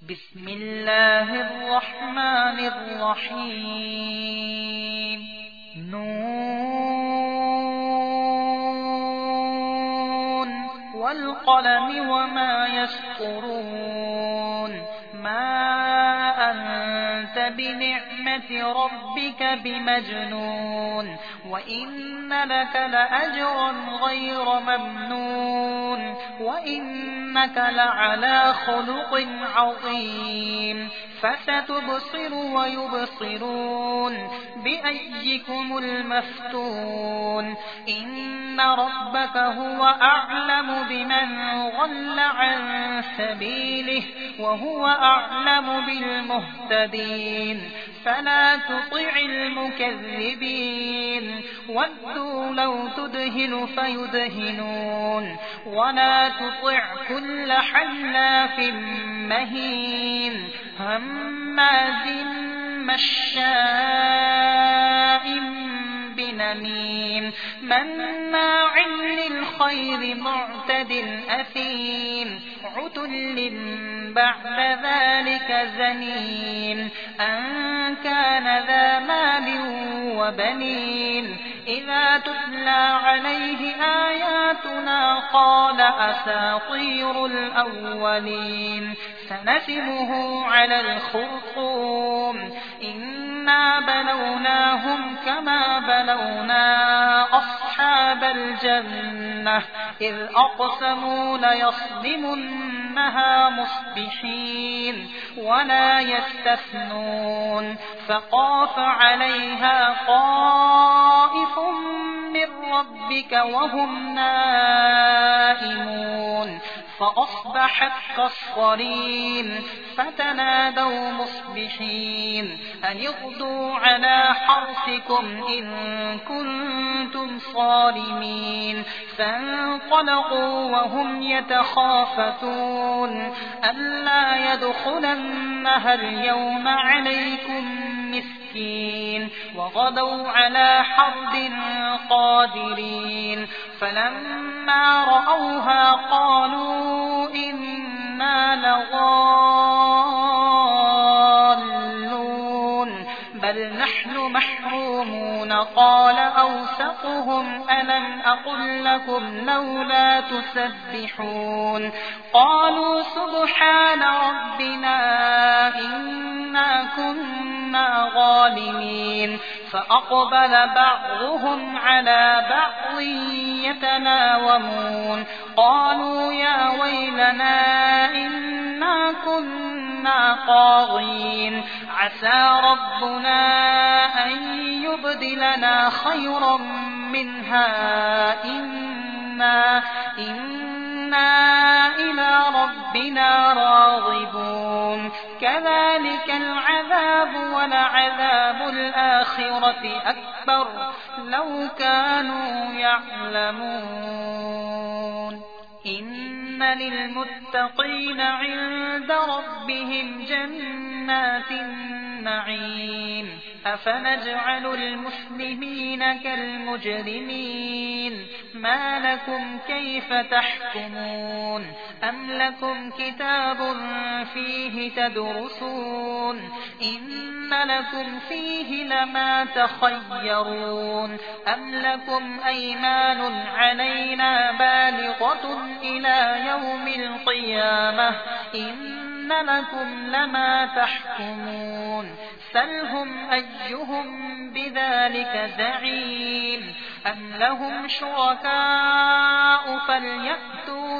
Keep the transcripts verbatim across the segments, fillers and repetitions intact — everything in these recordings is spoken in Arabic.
بسم الله الرحمن الرحيم نون والقلم وما يسطرون ما أنت بنعمة ربك بمجنون وإن لك لأجرا غير ممنون وإنك لعلى خلق عظيم فستبصر ويبصرون بأيكم المفتون إن ربك هو أعلم بمن ضل عن سبيله وهو أعلم بالمهتدين فلا تطع المكذبين ودوا لو تدهن فيدهنون ولا تطع كل حلاف مهين هماز مشاء بنميم مناع للخير معتد أثيم عتل بعد ذلك زنيم أن كان ذا مال وبنين إذا تتلى عليه آياتنا قال أساطير الأولين سنسمه على الخرطوم إنا بلوناهم كما بلونا أصحاب الجنة إذ أقسموا ليصرمنها مصبحين ولا يستثنون فطاف عليها طائف من ربك وهم نائمون فأصبحت كالصريم فتنادوا مصبحين أن اغدوا على حرثكم إن كنتم صارمين فانطلقوا وهم يتخافتون ألا يدخلنها اليوم عليكم مسكين وغدوا على حرد قادرين فلما رأوها قالوا إنا لضالون بل نحن محرومون قال أوسطهم ألم أقل لكم لولا تسبحون قالوا سبحان ربنا إنا كنا ظالمين فأقبل بعضهم على بعض يتلاومون قالوا يا ويلنا إنا كنا طاغين عسى ربنا أن يبدلنا خيرا منها إنا إنا إلى ربنا راغبون كذلك العذاب ولعذاب الآخرة أكبر لو كانوا يعلمون إن للمتقين عند ربهم جنات النعيم أفنجعل المسلمين كالمجرمين ما لكم كيف تحكمون أم لكم كتاب فيه تدرسون إن لكم فيه لما تخيرون أم لكم أيمان علينا بالغة إلى يوم القيامة إن لكم لما تحكمون سلهم أيهم بذلك زعيم أم لهم شركاء فليأتوا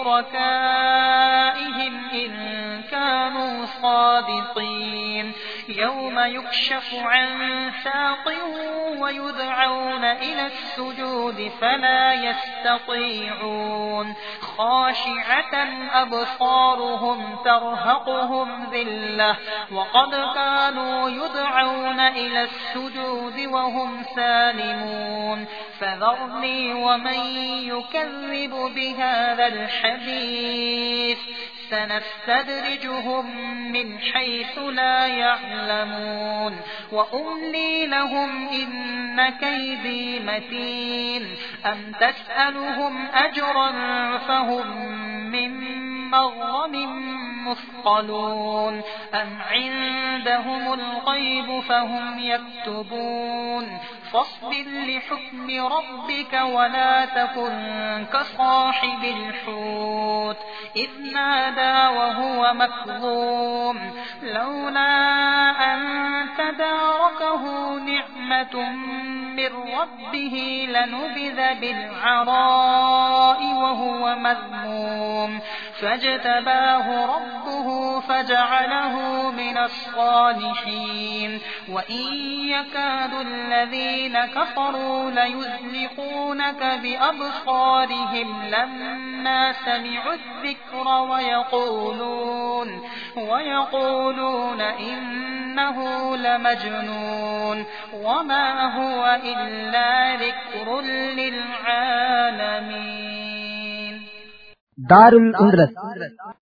بشركائهم إن كانوا صادقين يوم يكشف عن ساق ويدعون إلى السجود فلا يستطيعون خاشعة أبصارهم ترهقهم ذلة وقد كانوا يدعون إلى السجود وهم سالمون فذرني ومن يكذب بهذا الحديث سنستدرجهم من حيث لا يعلمون وأملي لهم إن كيدي متين أم تسألهم أجرا فهم من مغرم مثقلون أم عندهم الغيب فهم يكتبون فاصبر لحكم ربك ولا تكن كصاحب الحوت إذ نادى وهو مكظوم لولا أن تداركه نعمة من ربه لنبذ بالعراء وهو مذموم فاجتباه ربه فجعله من الصالحين وإن يكاد الذين كفروا ليزلقونك بأبصارهم لما سمعوا الذكر ويقولون, ويقولون إنه لمجنون وما هو إلا ذكر للعالمين. دار الأندلس